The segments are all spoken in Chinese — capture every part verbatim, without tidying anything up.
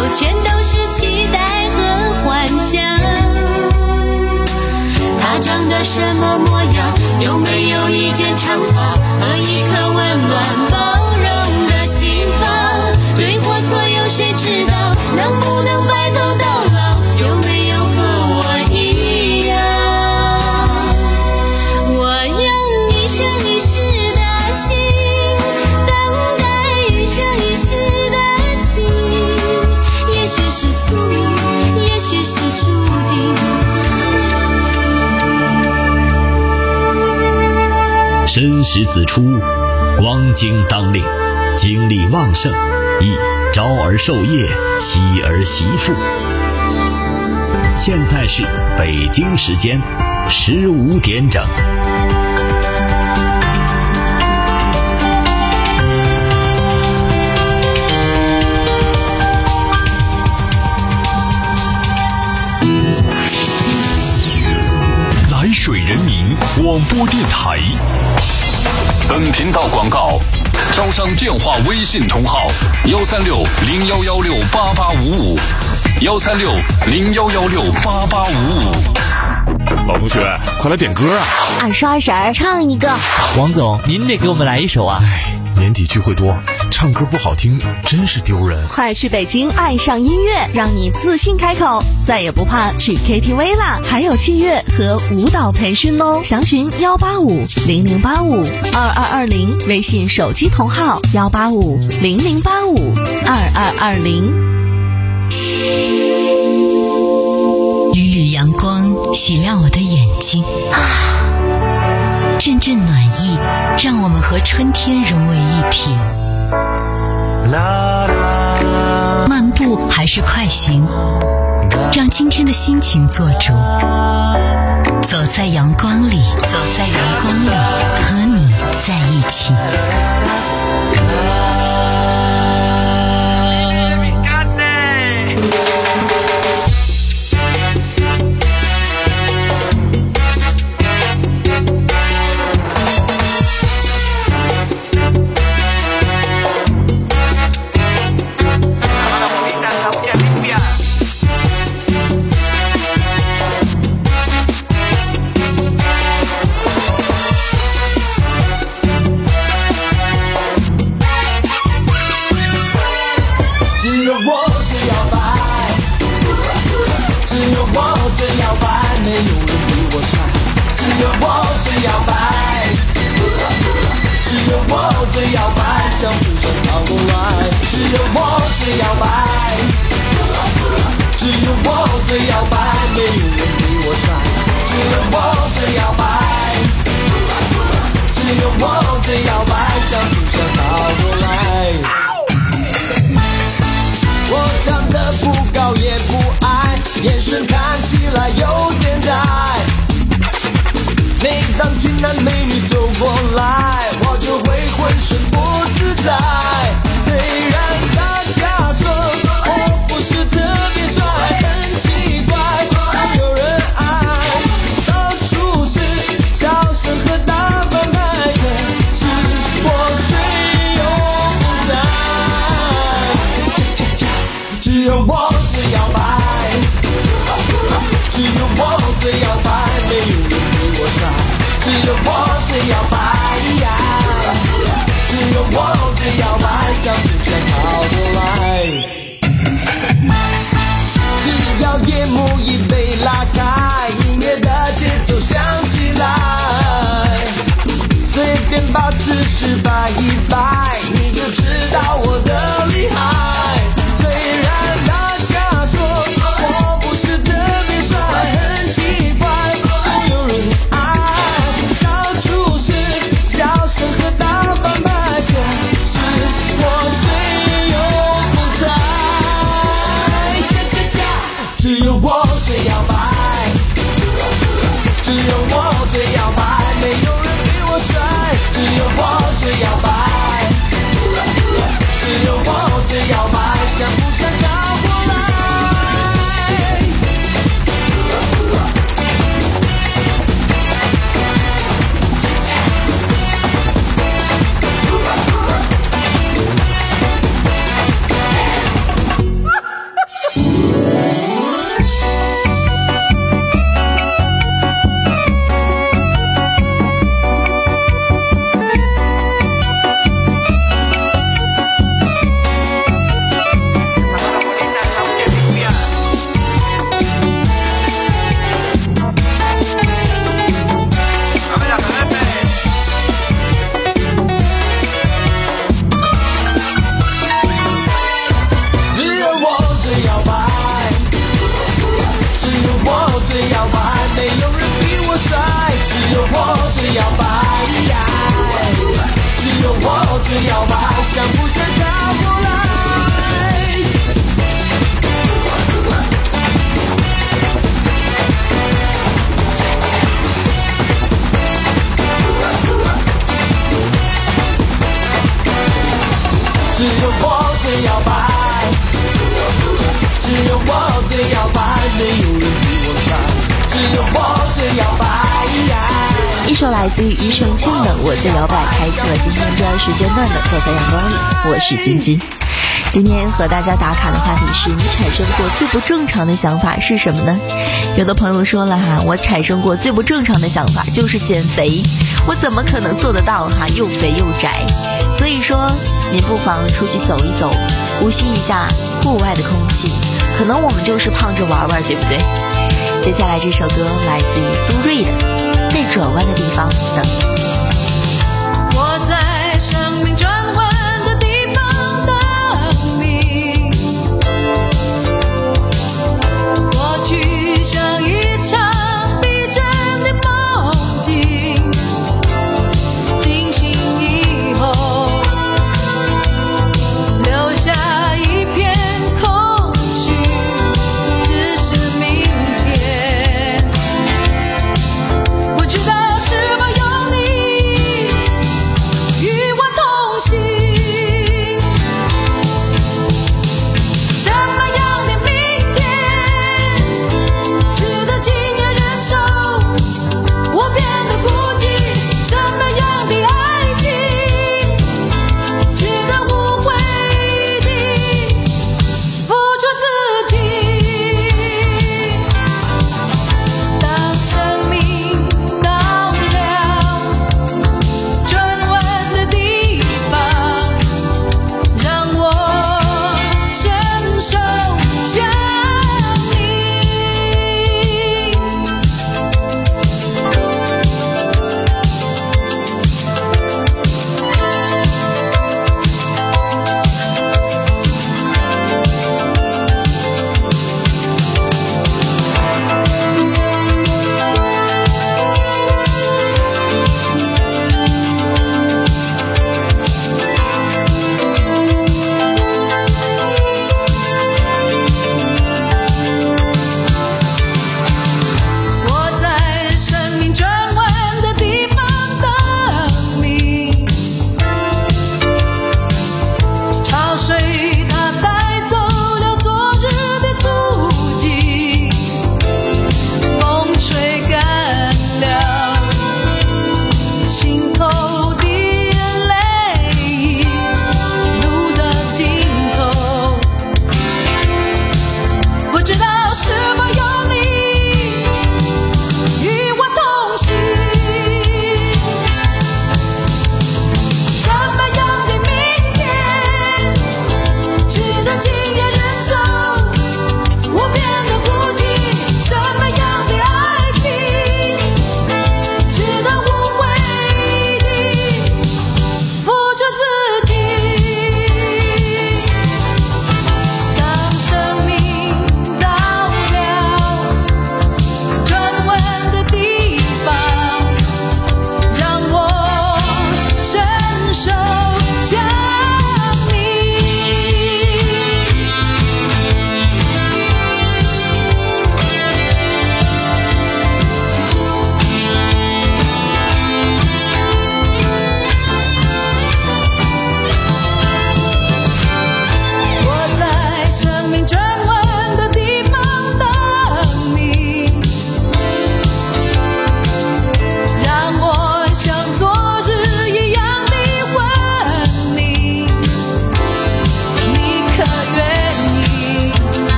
有全都是期待和幻想。他长得什么模样？有没有一件长发和一颗温暖包容的心房？对或错有谁知道？能不能白头到老？有没有和我一样？我用一生一世的心等待一生一世的情，也许是宿命，也许是注定。 申时子出，光景当令，精力旺盛，宜朝而寿夜，夕而媳妇。现在是北京时间十五点整。 来水人民广播电台。本频道广告招商电话微信同号幺三六零幺幺六八八五五幺三六零幺幺六八八五五。 老同学，快来点歌啊！ 二十二婶儿唱一个。 王总，您得给我们来一首啊！ 年底聚会多，唱歌不好听真是丢人。 快去北京爱上音乐，让你自信开口，再也不怕去 K T V 啦！还有器乐和舞蹈培训哦。详询幺八五零零八五二二二零，微信手机同号幺八五零零八五二二二零。 缕缕阳光洗亮我的眼睛，阵阵暖意让我们和春天融为一体。漫步还是快行，让今天的心情做主。走在阳光里，走在阳光里，和你在一起。 着摇摆，想不想靠过来？只有我最摇摆，只有我最摇摆，没有人比我帅，只有我最摇摆。 一首来自于庾澄庆的《我最摇摆》开启了今天这时间段的走在阳光里，我是晶晶。今天和大家打卡的话题是，你产生过最不正常的想法是什么呢？有的朋友说了哈，我产生过最不正常的想法就是减肥，我怎么可能做得到哈？又肥又窄。所以说您不妨出去走一走，呼吸一下户外的空气，可能我们就是胖着玩玩，对不对？接下来这首歌来自于苏芮的《在转弯的地方等》。 我在生命转弯的地方等你，过去像一场逼真的梦境，惊醒以后留下一片空虚，只是明天不知道是否有你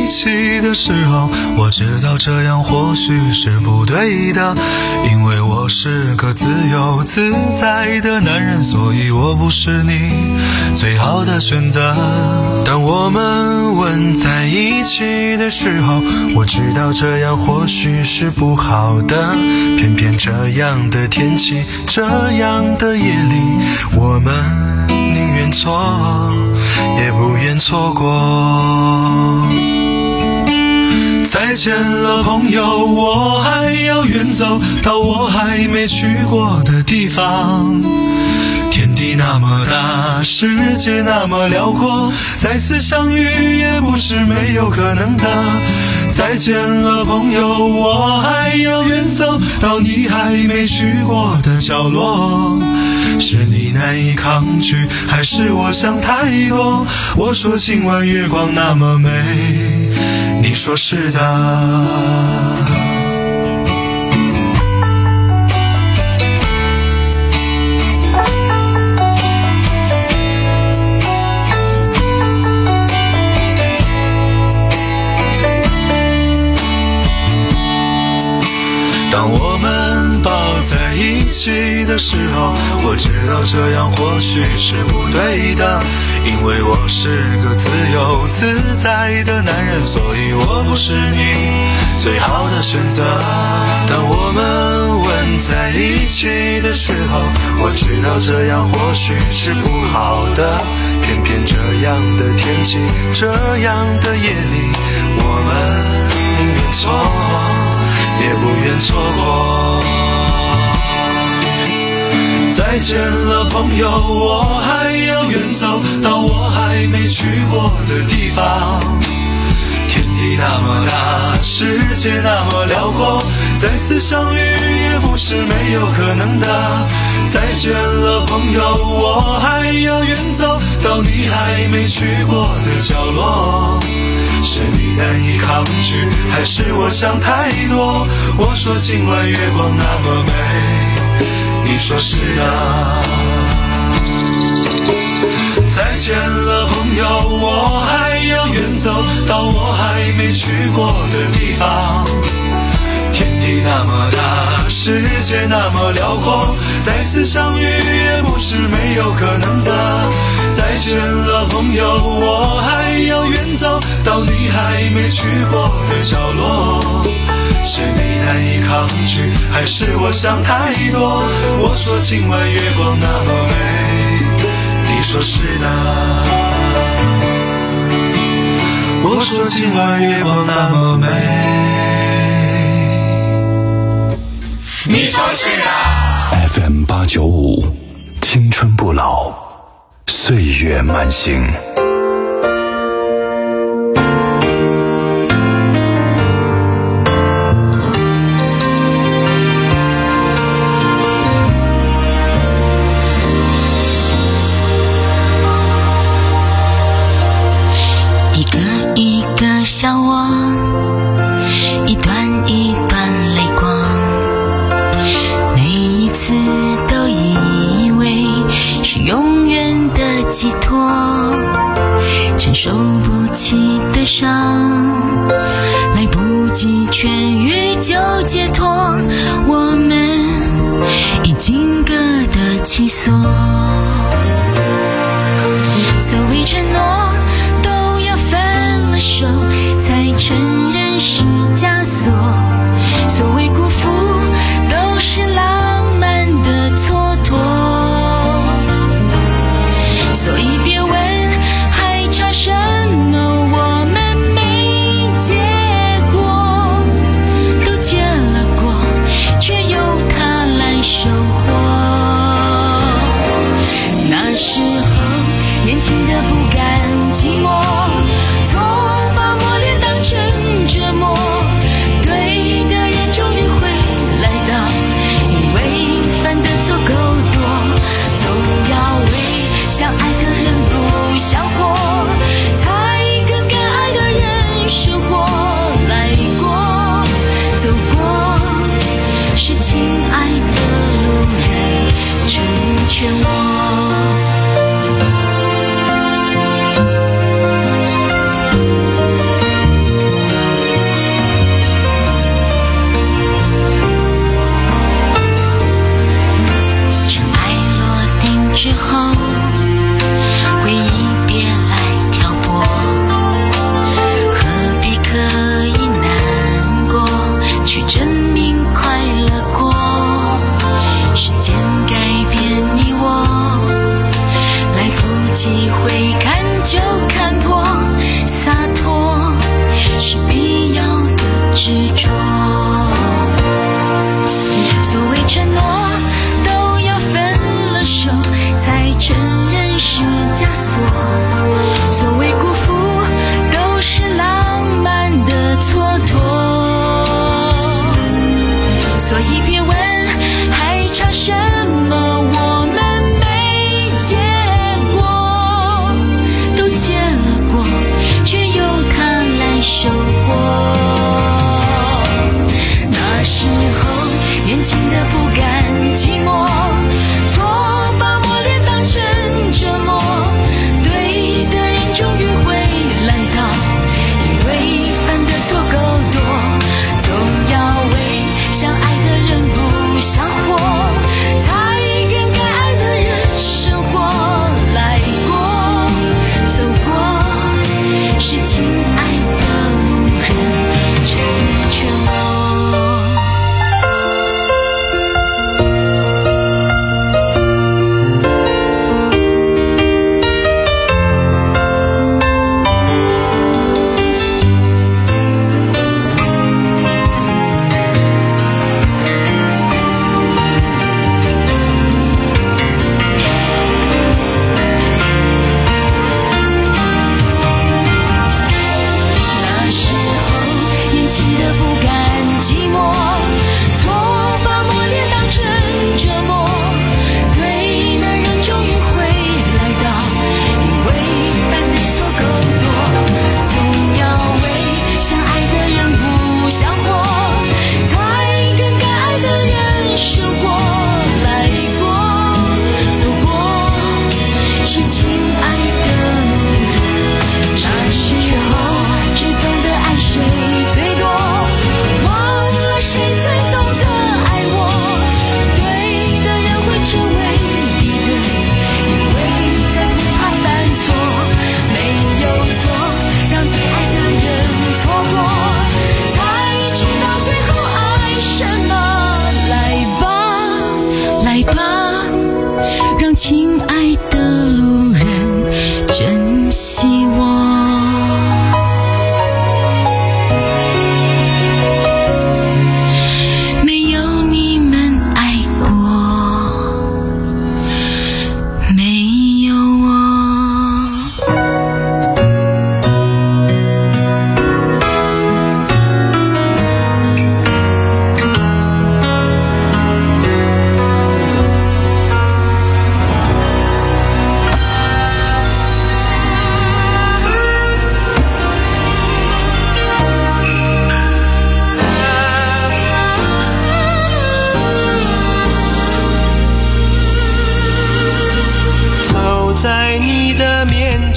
一起的时候，我知道这样或许是不对的，因为我是个自由自在的男人，所以我不是你最好的选择。当我们吻在一起的时候，我知道这样或许是不好的，偏偏这样的天气，这样的夜里，我们宁愿错也不愿错过。再见了朋友，我还要远走到我还没去过的地方。天地那么大，世界那么辽阔，再次相遇也不是没有可能的。再见了朋友，我还要远走到你还没去过的角落。是你难以抗拒，还是我想太多？我说今晚月光那么美，你说是的。当我们抱在一起的时候，我知道这样或许是不对的，因为我是个自由自在的男人，所以我不是你最好的选择。当我们吻在一起的时候，我知道这样或许是不好的，偏偏这样的天气，这样的夜里，我们宁愿错也不愿错过。再见了朋友，我还要远走到我还没去过的地方。天地那么大，世界那么辽阔，再次相遇也不是没有可能的。再见了朋友，我还要远走到你还没去过的角落。是你难以抗拒，还是我想太多？我说今晚月光那么美，你说是啊。再见了朋友，我还要远走到我还没去过的地方。天地那么大，世界那么辽阔，再次相遇也不是没有可能的。再见了朋友，我还要远走到你还没去过的角落。是你难以抗拒，还是我想太多？我说今晚月光那么美，你说是的。我说今晚月光那么美， 你说是的。F M 八九五，青春不老，岁月慢行。 一个一个笑我，一段一段泪光，每一次都以为是永远的寄托，承受不起的伤，来不及痊愈就解脱，我们已经各得其所。所谓承诺都要分了手才承认是枷锁，所谓辜负都是浪漫的蹉跎，所以别问还差什么，我们没结果，都结了果，却由它来收获。那时候年轻的不甘寂寞，总把磨练当成折磨，对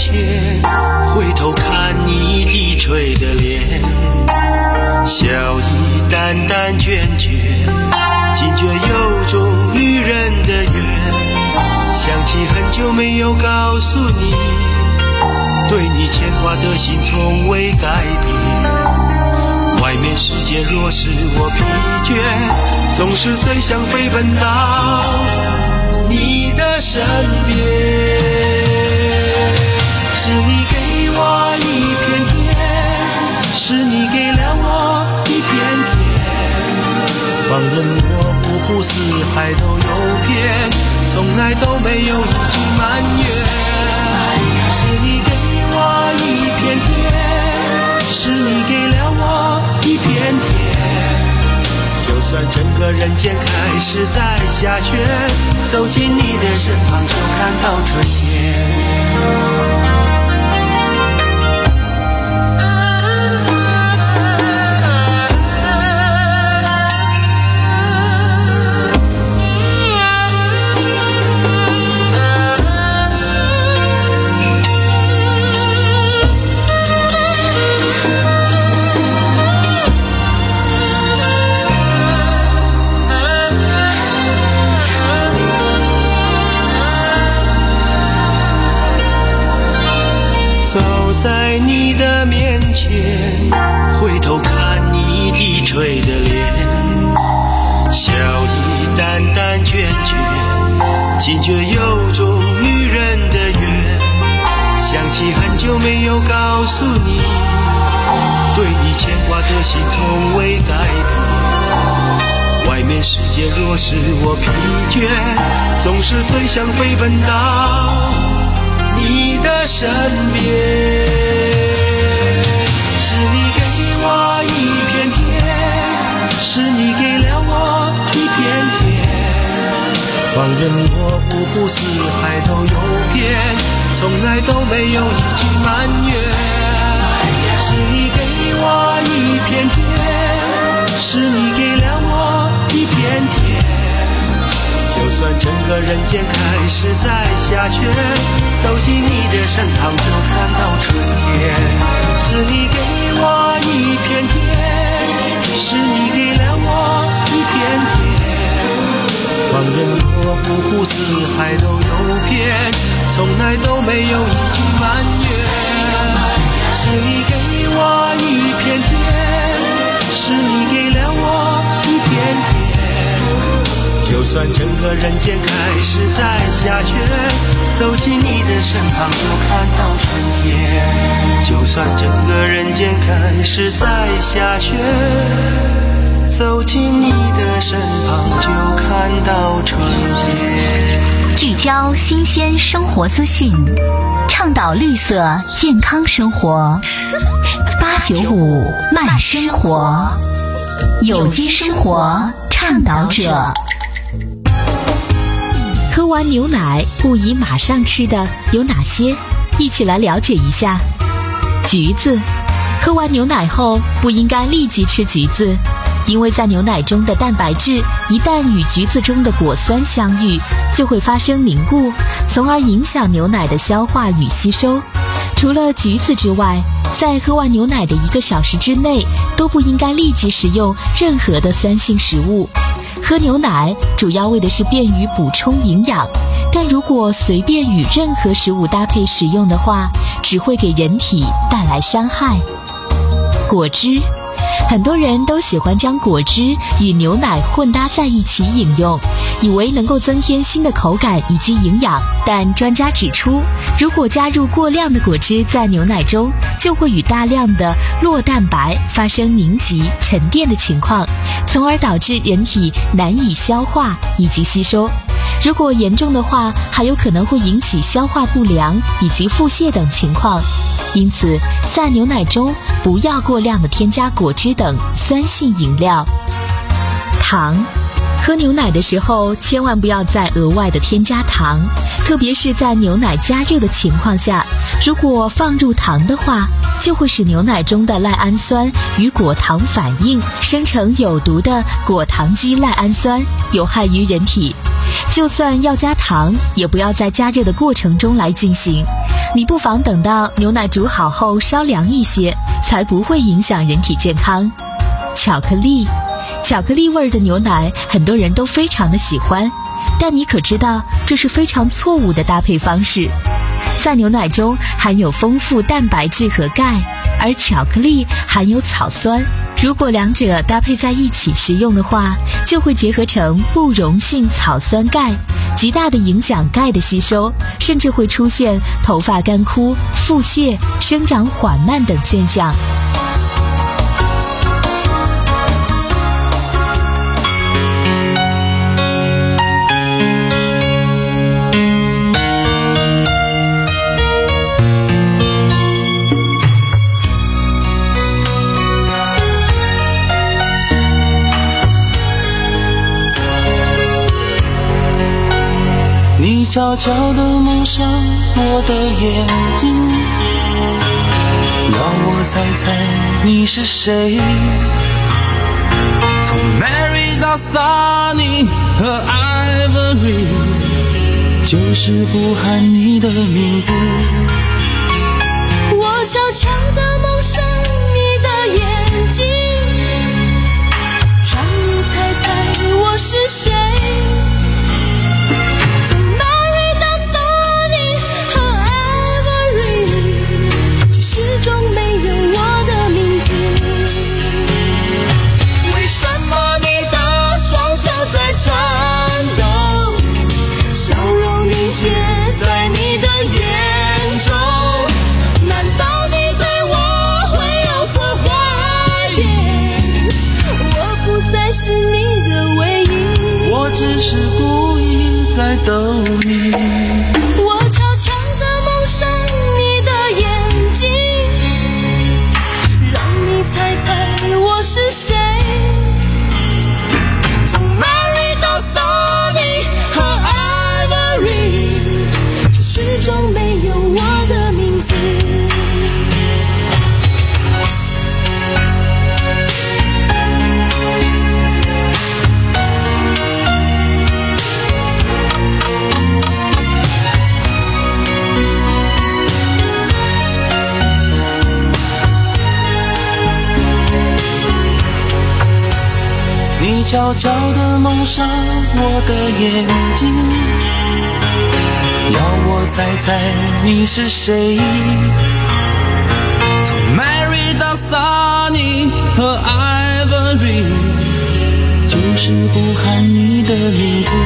前，回头看你低垂的脸，笑意淡淡倦倦，惊觉有种女人的缘。想起很久没有告诉你，对你牵挂的心从未改变。外面世界若使我疲倦，总是最想飞奔到你的身边。是你给我一片天，是你给了我一片天，放任我五湖四海都游遍，从来都没有一句埋怨。是你给我一片天，是你给了我一片天，就算整个人间开始在下雪，走进你的身旁就看到春天。在你的面前，回头看你低垂的脸，笑意淡淡倦倦，惊觉有种女人的缘。想起很久没有告诉你，对你牵挂的心从未改变。外面世界若使我疲倦，总是最想飞奔到你的身边。是你给我一片天，是你给了我一片天，放任我五湖四海都游遍，从来都没有一句埋怨。是你给我一片天，是你给了我一片天，就算整个人间开始在下雪，走进你的身旁就看到春天。是你给我一片天，是你给了我一片天，放任我五湖四海都游遍，从来都没有一句埋怨。是你给我一片天，是你给了我一片天，就算整个人间开始在下雪，走进你的身旁就看到春天。就算整个人间开始在下雪，走进你的身旁就看到春天。 聚焦新鲜生活资讯，倡导绿色健康生活。八九五慢生活，有机生活倡导者。 喝完牛奶不宜马上吃的有哪些？一起来了解一下。橘子，喝完牛奶后不应该立即吃橘子，因为在牛奶中的蛋白质一旦与橘子中的果酸相遇，就会发生凝固，从而影响牛奶的消化与吸收。除了橘子之外，在喝完牛奶的一个小时之内都不应该立即食用任何的酸性食物。喝牛奶主要为的是便于补充营养，但如果随便与任何食物搭配食用的话，只会给人体带来伤害。果汁，很多人都喜欢将果汁与牛奶混搭在一起饮用，以为能够增添新的口感以及营养，但专家指出，如果加入过量的果汁在牛奶中，就会与大量的酪蛋白发生凝集沉淀的情况，从而导致人体难以消化以及吸收。如果严重的话，还有可能会引起消化不良以及腹泻等情况。因此，在牛奶中不要过量的添加果汁等酸性饮料。糖，喝牛奶的时候千万不要再额外的添加糖，特别是在牛奶加热的情况下，如果放入糖的话，就会使牛奶中的赖氨酸与果糖反应，生成有毒的果糖基赖氨酸，有害于人体。就算要加糖，也不要在加热的过程中来进行。 你不妨等到牛奶煮好后稍凉一些，才不会影响人体健康。巧克力，巧克力味儿的牛奶很多人都非常的喜欢，但你可知道这是非常错误的搭配方式。在牛奶中含有丰富蛋白质和钙，而巧克力含有草酸，如果两者搭配在一起食用的话，就会结合成不溶性草酸钙，极大的影响钙的吸收，甚至会出现头发干枯、腹泻、生长缓慢等现象。 你悄悄地蒙上我的眼睛，要我猜猜你是谁。从 Mary 到 Sunny 和 Ivory， 就是不喊你的名字。 我悄悄地蒙上你的眼睛，让你猜猜我是谁。 只是故意在逗你。 我悄悄地蒙上你的眼睛，让你猜猜我是谁。从 Mary 到 Sunny 和 Ivory， 却始终没有我的名字。 你悄悄地蒙上我的眼睛，要我猜猜你是谁。从 Mary 到 Sunny 和 Ivory， 就是不喊你的名字。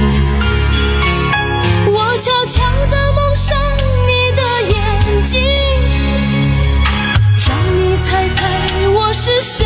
我悄悄地蒙上你的眼睛，让你猜猜我是谁。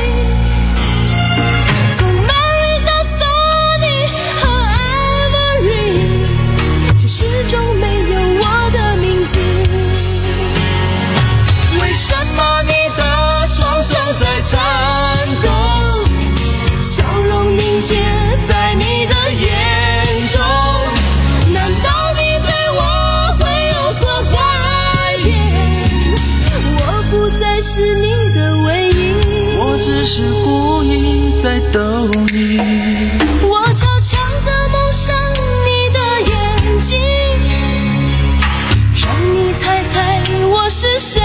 是你的唯一， 我只是故意在逗你。 我悄悄地蒙上你的眼睛，让你猜猜我是谁。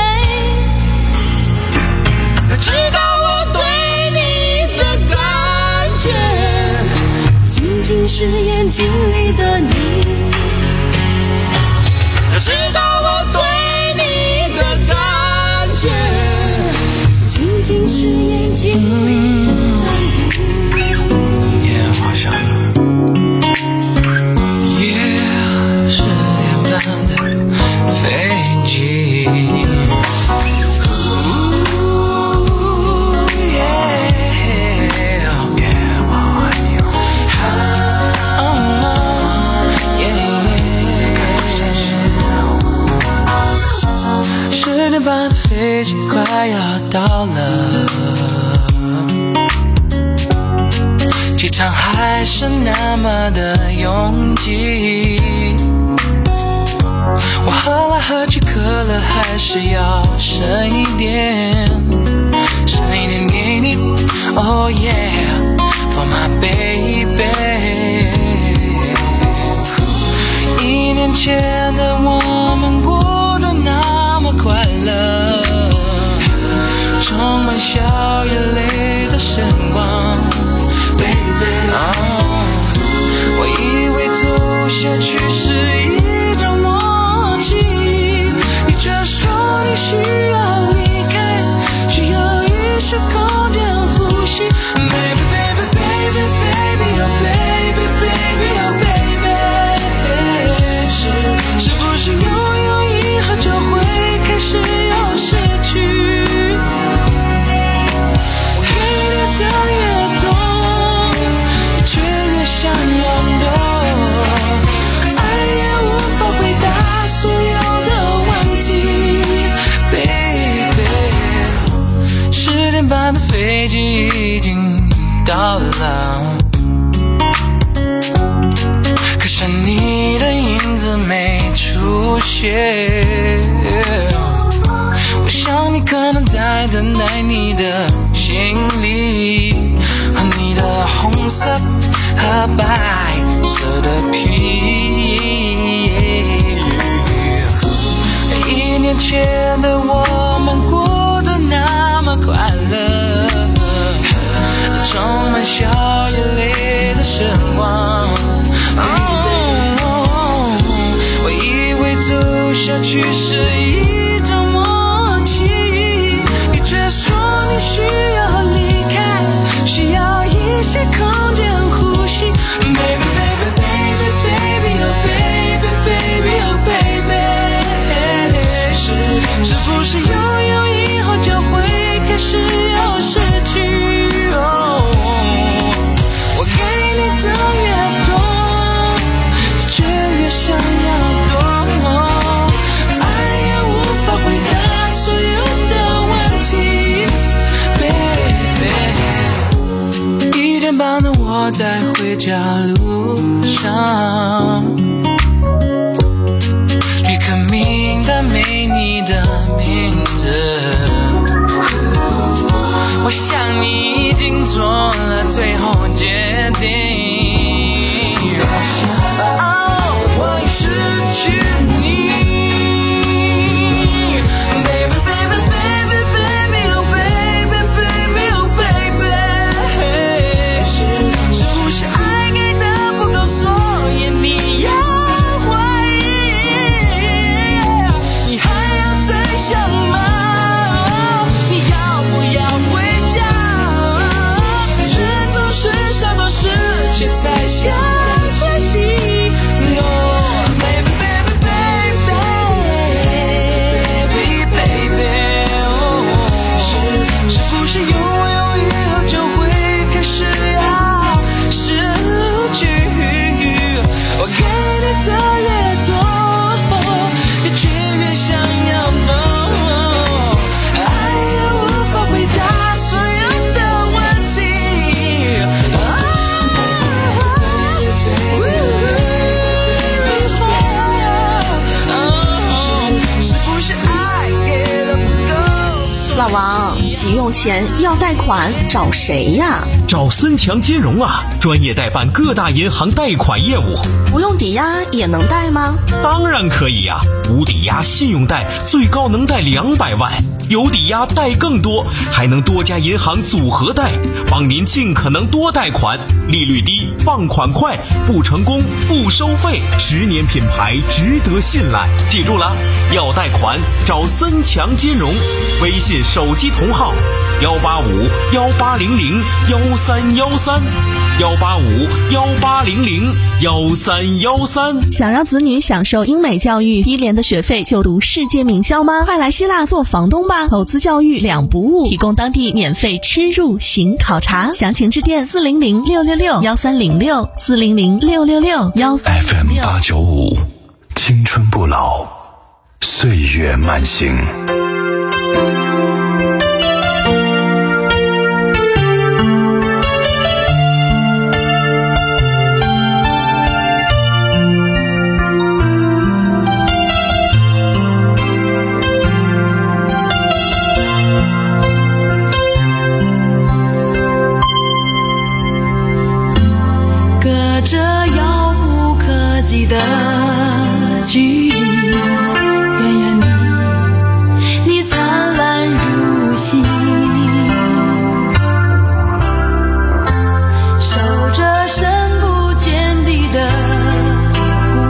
知道我对你的感觉， 仅仅是眼睛里的你。 知道我对你的感觉， 仅仅是眼睛里的你。 夜晚上夜十点半的飞机，十点半的飞机快要到了，机场还是那么的拥挤，我喝来喝去，可乐还是要剩一点，剩一点给你 Oh yeah For my baby。 一年前的我们过的那下去是一种默契，你却说你需要离开，需要一些空间呼吸。 Baby baby baby baby oh baby baby oh baby， 是是不是拥有以后就会开始又失去？我给你的越多，你却越想要多，爱也无法回答所有的问题 Baby， 十点半的飞机已经到了，可是你的影子没出现，我想你可能在等待你的行李和你的红色和白色的皮。一年前的我们过得那么快乐，充满笑眼泪的时光。Oh, 我以为走下去是一种默契，你却说你需要离开，需要一些空间呼吸。Baby baby baby baby oh baby baby oh baby， 是是不是拥有以后就会开始又失去？ Oh， 我给你的越多，却越想要多，爱也无法回答所有的问题 Baby。 一点半的我在回家路上，旅客名单没你的名字，我想你已经做了最后决定。哦，我已失去你。Baby baby baby baby oh baby baby oh baby， 是是不是爱给的不够，所以你要怀疑？你还要再想吗？你要不要回家？人总是想多失去才想欢喜。No baby baby baby baby baby， 是是不是拥有以后就会开始要失去？我给你的越多，你却越想要more，爱也无法回答所有的问题。是不是爱给的不够？ 老王，急用钱要贷款找谁呀？ 找森强金融啊，专业代办各大银行贷款业务。 不用抵押也能贷吗？ 当然可以呀、啊，无抵押信用贷最高能贷两百万，有抵押贷更多，还能多家银行组合贷，帮您尽可能多贷款，利率低，放款快，不成功不收费，十年品牌值得信赖。记住了，要贷款找森强金融，微信手机同号幺八五幺八零零幺三幺三幺八五幺八零零幺三幺三。 想让子女享受英美教育，低廉的学费就读世界名校吗？快来希腊做房东吧！投资教育两不误，提供当地免费吃住行考察，详情致电四零零六六六幺三零六四零零六六六幺三零六。 F M 八九五，青春不老，岁月慢行。 隔着遥不可及的距离，远远你，你灿烂如昔，守着深不见底的孤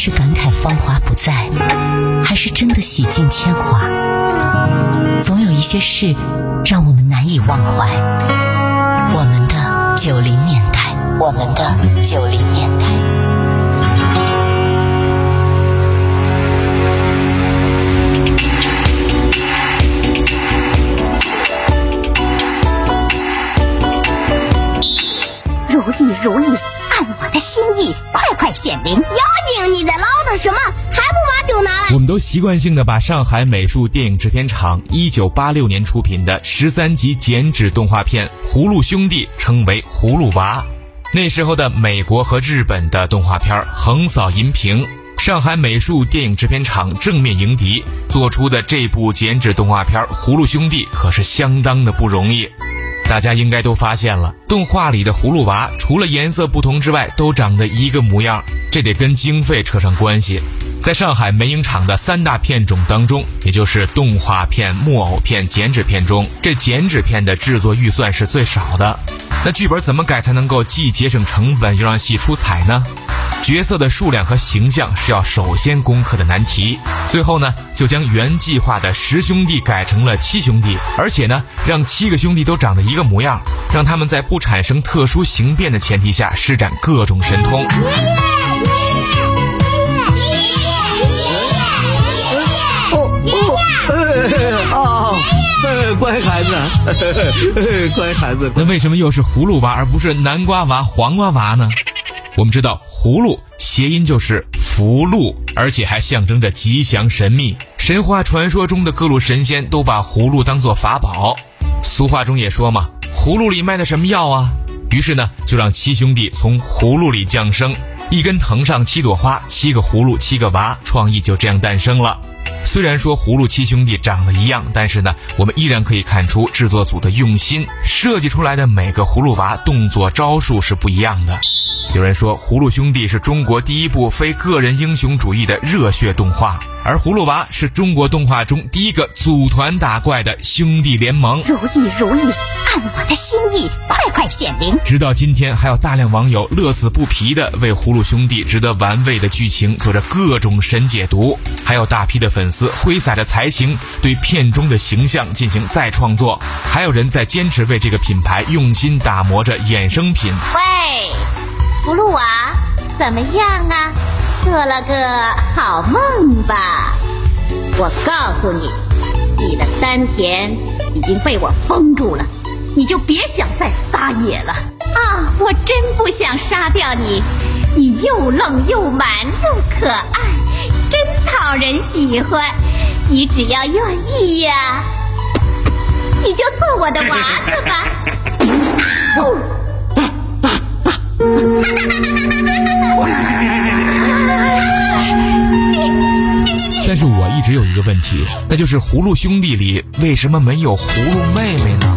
是感慨芳华不再，还是真的洗尽铅华？总有一些事让我们难以忘怀。我们的九零年代，我们的九零年代。 如意如意，按我的心意，快快显灵！妖精，你在唠叨什么？还不把酒拿来？ 我们都习惯性的把上海美术电影制片厂一九八六年出品的十三集剪纸动画片《葫芦兄弟》称为葫芦娃。那时候的美国和日本的动画片横扫银屏，上海美术电影制片厂正面迎敌，做出的这部剪纸动画片《葫芦兄弟》可是相当的不容易。大家应该都发现了，动画里的葫芦娃除了颜色不同之外，都长得一个模样，这得跟经费扯上关系。在上海美影厂的三大片种当中，也就是动画片、木偶片、剪纸片中，这剪纸片的制作预算是最少的。那剧本怎么改才能够既节省成本又让戏出彩呢？角色的数量和形象是要首先攻克的难题。最后呢，就将原计划的十兄弟改成了七兄弟，而且呢，让七个兄弟都长得一个模样，让他们在不产生特殊形变的前提下施展各种神通。 哦，乖孩子，乖孩子。 那为什么又是葫芦娃而不是南瓜娃、黄瓜娃呢？我们知道葫芦谐音就是福禄，而且还象征着吉祥神秘。神话传说中的各路神仙都把葫芦当作法宝。俗话中也说嘛，葫芦里卖的什么药啊？于是呢，就让七兄弟从葫芦里降生，一根藤上七朵花，七个葫芦七个娃，创意就这样诞生了。虽然说葫芦七兄弟长得一样，但是呢，我们依然可以看出制作组的用心，设计出来的每个葫芦娃动作招数是不一样的。有人说葫芦兄弟是中国第一部非个人英雄主义的热血动画，而葫芦娃是中国动画中第一个组团打怪的兄弟联盟。 如意如意，按我的心意，快快显灵！ 直到今天，还有大量网友乐此不疲地为葫芦兄弟值得玩味的剧情做着各种神解读，还有大批的粉丝挥洒着才情对片中的形象进行再创作，还有人在坚持为这个品牌用心打磨着衍生品。 喂，葫芦娃怎么样啊？做了个好梦吧？我告诉你，你的丹田已经被我封住了，你就别想再撒野了啊！我真不想杀掉你，你又愣又蛮又可爱，真讨人喜欢。你只要愿意呀，你就做我的娃子吧。 但是我一直有一个问题，那就是葫芦兄弟里为什么没有葫芦妹妹呢？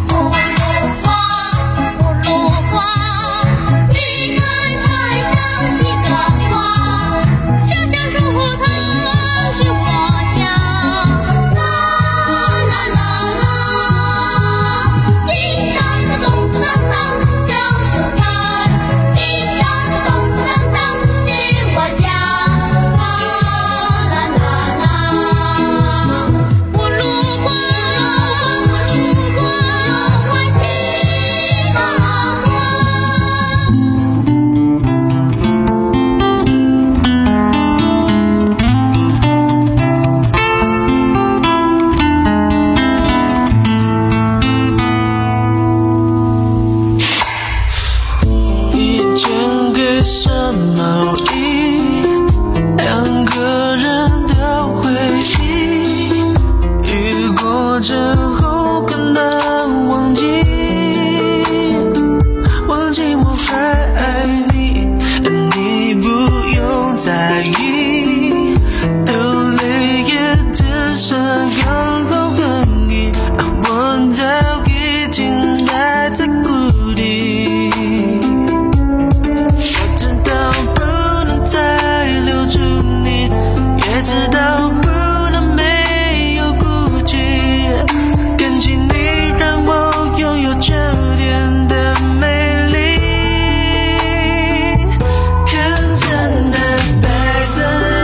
看见的白色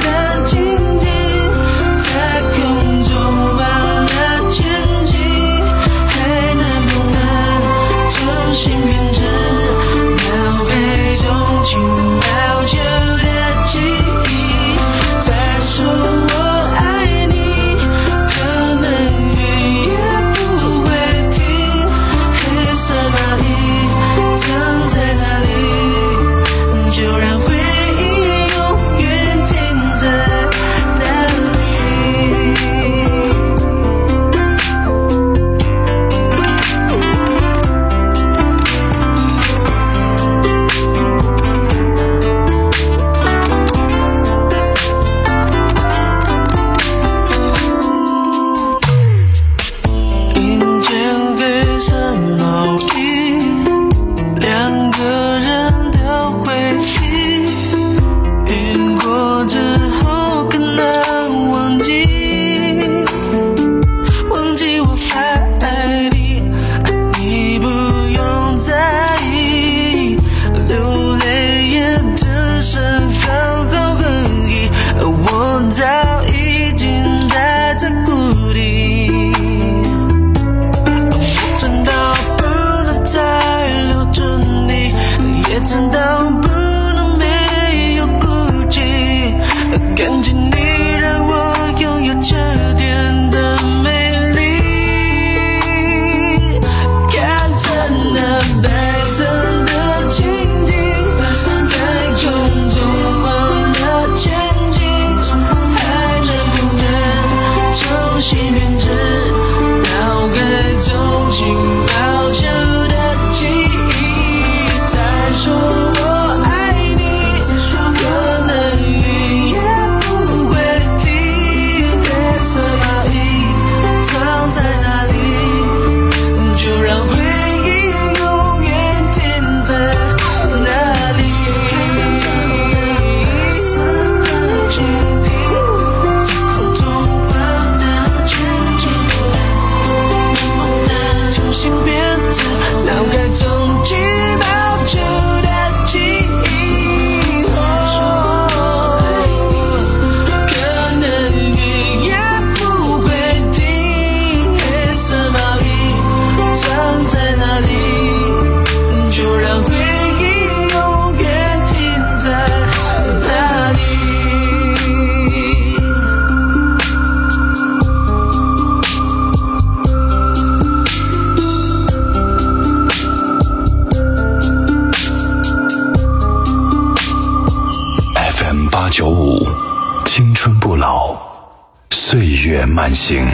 五，青春不老，岁月慢行。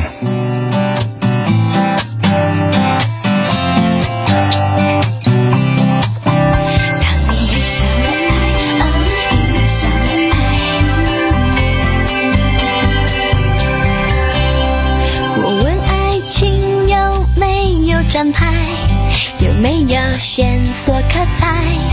站牌有没有线索可猜？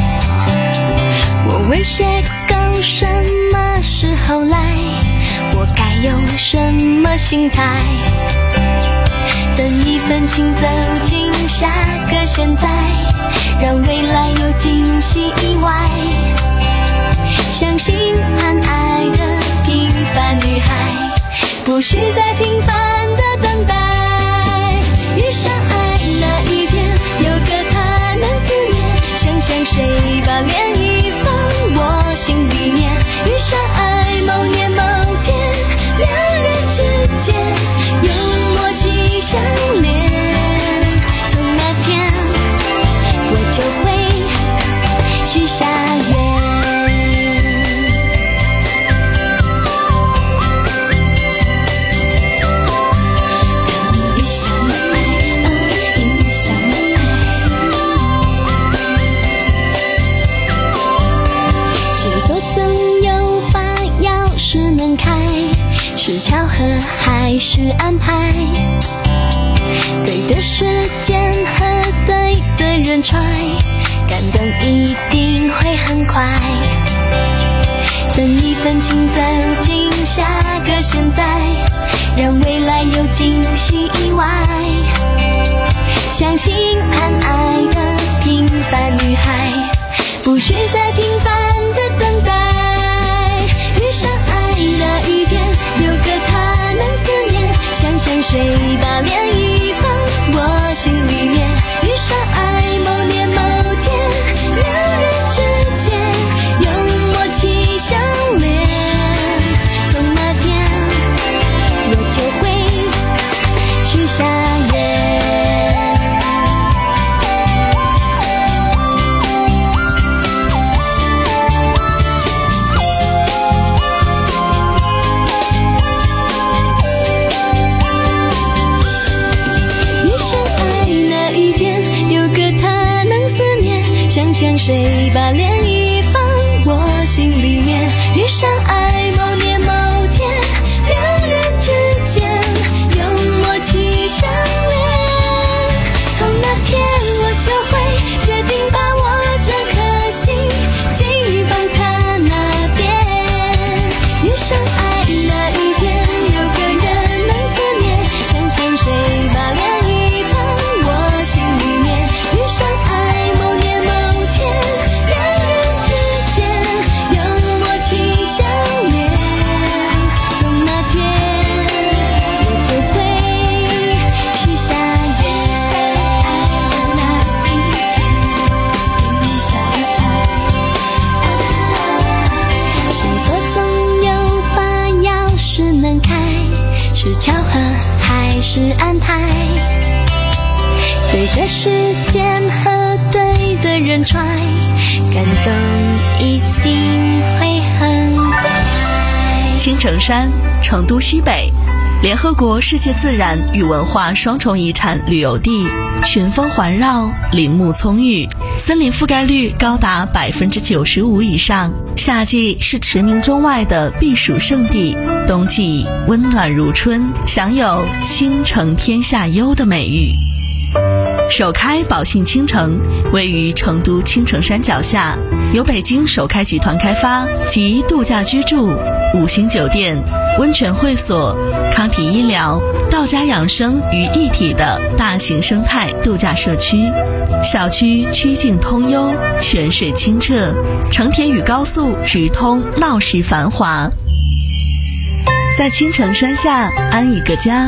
我问邂逅什么时候来？我该用什么心态？等一份情走进下个现在，让未来有惊喜意外。相信暗爱的平凡女孩，不是在平凡的等待。遇上爱那一天，有个他难思念，想想谁把涟漪放我心里面。遇上爱某年某天，两人之间有默契相连，从那天我就会许下愿。是巧合还是安排？对的时间和对的人揣，感动一定会很快。等一份情走进下个现在，让未来有惊喜意外。相信暗爱的平凡女孩，不是在平凡的等待。遇上爱那一天，有个他难思念，想想谁把涟漪放我心里面。遇上爱某年某天，两人之间有默契相连，从那天我就会许下愿。想谁把涟漪放我心里面。遇上爱某年某天，两人之间有默契相连，从那天我就会决定把我这颗心寄放他那边。遇上爱那一天，有个人能思念，想想谁把涟漪放我心里面。遇上爱某年某是巧合还是安排？对的时间和对的人揣，感动一定会很快。 青城山，成都西北，联合国世界自然与文化双重遗产旅游地，群峰环绕，林木葱郁，森林覆盖率高达百分之九十五以上。夏季是驰名中外的避暑胜地，冬季温暖如春，享有倾城天下优的美誉。首开宝信倾城位于成都青城山脚下，由北京首开集团开发，集度假居住、五星酒店、温泉会所、康体医疗、道家养生于一体的大型生态度假社区。小区曲径通幽，泉水清澈，成田与高速直通，闹市繁华。在青城山下安一个家，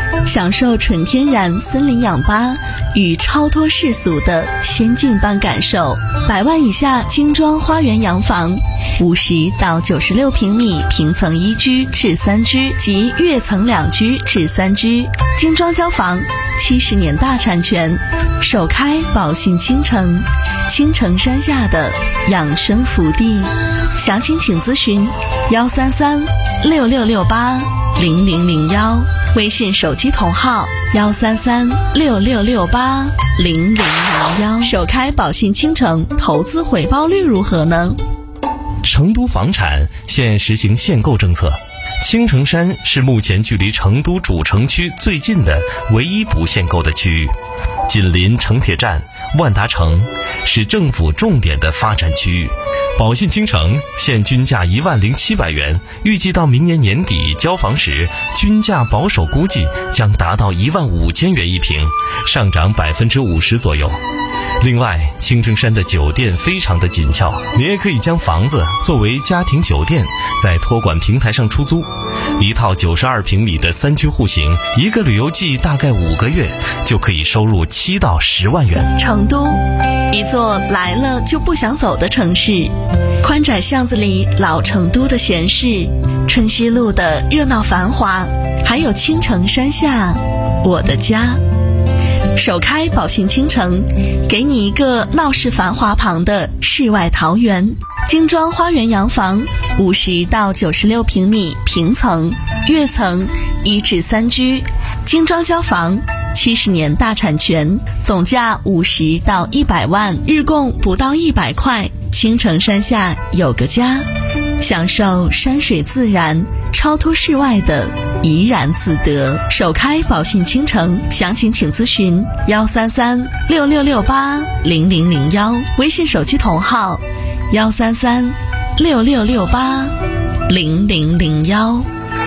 享受纯天然森林氧吧与超脱世俗的仙境般感受。百万以下精装花园洋房，五十到九十六平米平层一居至三居及跃层两居至三居，精装交房，七十年大产权，首开宝信倾城，倾城山下的养生福地。详情请咨询幺三三六六六八零零零幺，微信手机同号幺三三六六六八零零零幺。首开宝信倾城，投资回报率如何呢？ 成都房产现实行限购政策，青城山是目前距离成都主城区最近的唯一不限购的区域，紧邻城铁站、万达城，是政府重点的发展区域。宝信倾城现均价一万零七百元，预计到明年年底交房时，均价保守估计将达到一万五千元一平，上涨百分之五十左右。另外，青城山的酒店非常的紧俏，你也可以将房子作为家庭酒店，在托管平台上出租。一套九十二平米的三居户型，一个旅游季大概五个月，就可以收入七到十万元。 成都，一座来了就不想走的城市。宽窄巷子里老成都的闲适，春熙路的热闹繁华，还有青城山下我的家。首开宝信倾城，给你一个闹市繁华旁的世外桃源。精装花园洋房，五十到九十六平米平层、跃层一至三居，精装交房，七十年大产权，总价五十到一百万，日供不到一百块。青城山下有个家，享受山水自然，超脱世外的怡然自得。首开宝信倾城，详情请咨询幺三三六六六八零零零幺，微信手机同号幺三三六六六八零零零幺。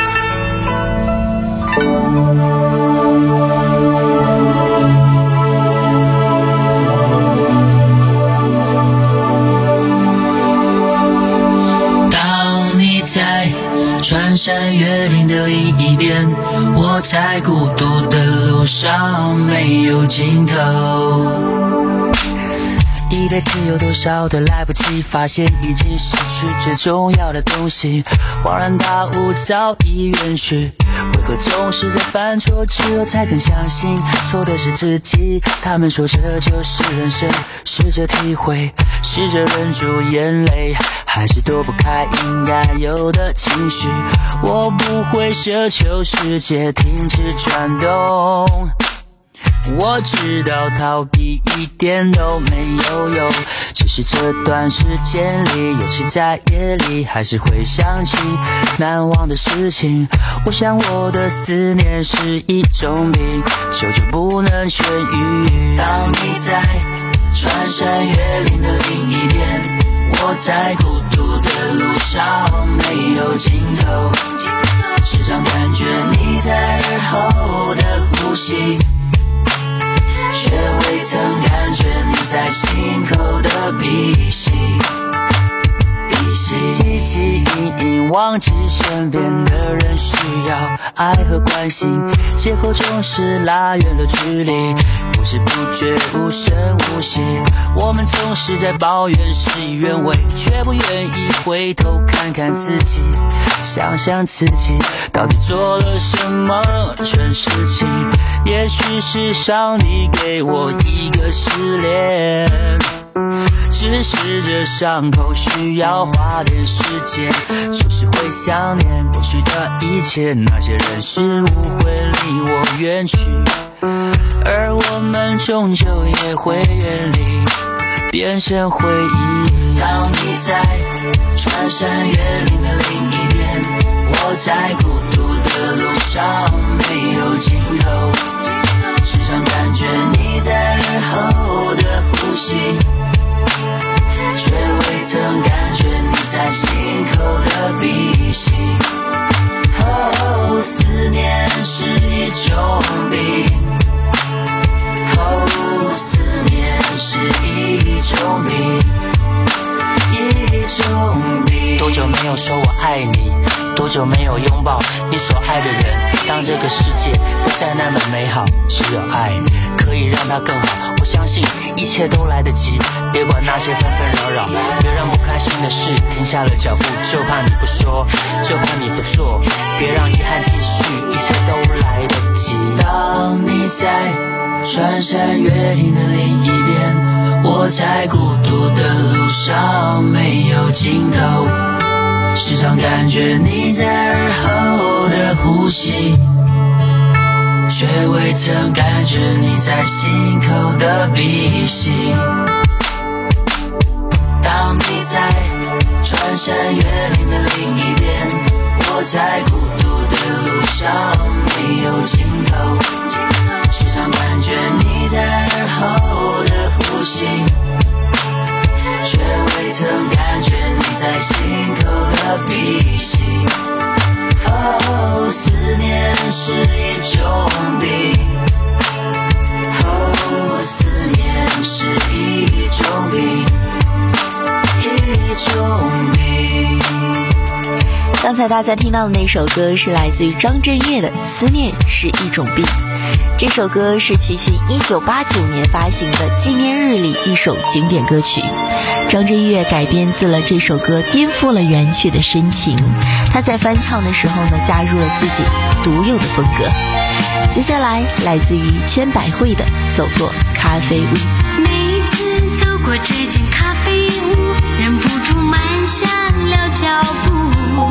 在穿山越岭的另一边，我在孤独的路上没有尽头。一辈子有多少都来不及发现，已经失去最重要的东西，恍然大悟早已远去。为何总是在犯错之后才更相信错的是自己？他们说这就是人生，试着体会，试着忍住眼泪，还是躲不开应该有的情绪。我不会奢求世界停止转动，我知道逃避一点都没有用，只是这段时间里，尤其在夜里，还是会想起难忘的事情。我想我的思念是一种病，久久不能痊愈。当你在穿山越岭的另一边，我在孤独的路上没有尽头，时常感觉你在耳后的呼吸，却未曾感觉你在心口的鼻息。汲汲营营忘记身边的人需要爱和关心，借口总是拉远了距离，不知不觉无声无息。我们总是在抱怨事与愿违，却不愿意回头看看自己，想想自己到底做了什么蠢事情。也许是上帝给我一个试炼，只是这伤口需要花点时间，就是会想念过去的一切，那些人事物会离我远去，而我们终究也会远离，变成回忆。当你在穿山越岭的另一边，我在孤独的路上没有尽头，时常感觉你在耳后的呼吸，却未曾感觉你在心口的鼻息。哦，思念是一种病，哦，思念是一种病，一种病。多久没有说我爱你？多久没有拥抱你所爱的人？当这个世界不再那么美好，只有爱可以让它更好。我相信一切都来得及，别管那些纷纷扰扰，别让不开心的事停下了脚步，就怕你不说，就怕你不做，别让遗憾继续，一切都来得及。当你在穿山越岭的另一边，我在孤独的路上没有尽头，时常感觉你在耳后的呼吸，却未曾感觉你在心口的鼻息。当你在穿山越岭的另一边，我在孤独的路上没有尽头，时常感觉你在耳后的呼吸，却未曾感觉你在心口的鼻息。哦，思念是一种病，哦，思念是一种病，一种病。 刚才大家听到的那首歌是来自于张震岳的《思念是一种病》，这首歌是齐秦一九八九年发行的《纪念日》里一首经典歌曲。张震岳改编自了这首歌，颠覆了原曲的深情。他在翻唱的时候呢，加入了自己独有的风格。接下来来自于千百惠的《走过咖啡屋》。 每次走过这间咖啡屋，忍不住慢下了脚步。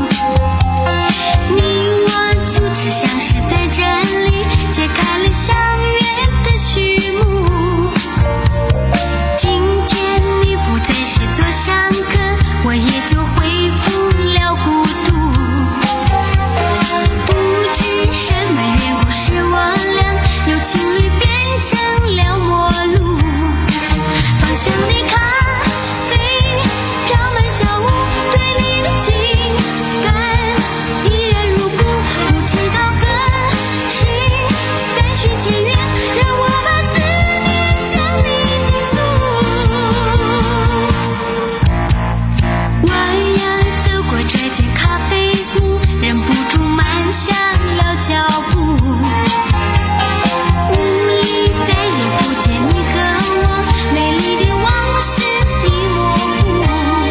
你我就只像是在这里揭开了相约的序幕。今天你不再是座上客，我也就恢复了孤独。不知什么缘故，使我俩由情侣变成了陌路。芳香的咖啡飘满小屋，对你的情感依然如故。不知道何时再续前缘，让我把思念向你倾诉。我呀走过这间咖啡屋，忍不住慢下了脚步。屋里再也不见你和我美丽的往事已模糊。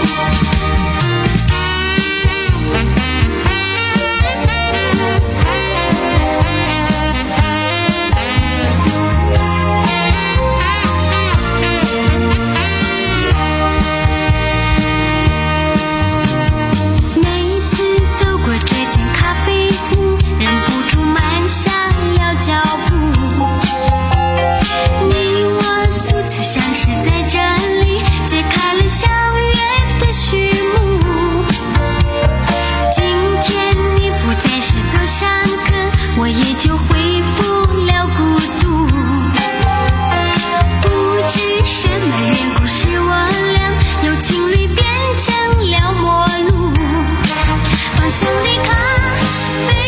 每次走过这间咖啡屋，忍不住慢下了脚步。你我初次相识在这里，揭开了相约的序幕。今天你不再是座上客，我也就恢复了孤独。不知什么缘故，使我俩由情侣变成了陌路。芳香的咖啡